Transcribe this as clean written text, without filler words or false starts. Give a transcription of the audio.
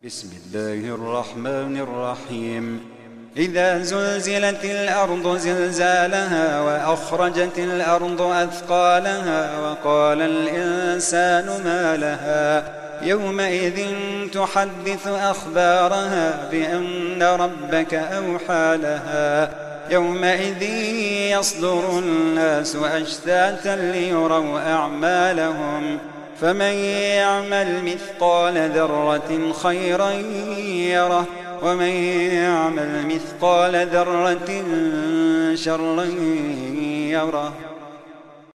بسم الله الرحمن الرحيم. إذا زلزلت الأرض زلزالها وأخرجت الأرض أثقالها وقال الإنسان ما لها يومئذ تحدث أخبارها بأن ربك أوحى لها يومئذ يصدر الناس أشتاتا ليروا أعمالهم فمن يعمل مثقال ذرة خيرا يره ومن يعمل مثقال ذرة شرا يره.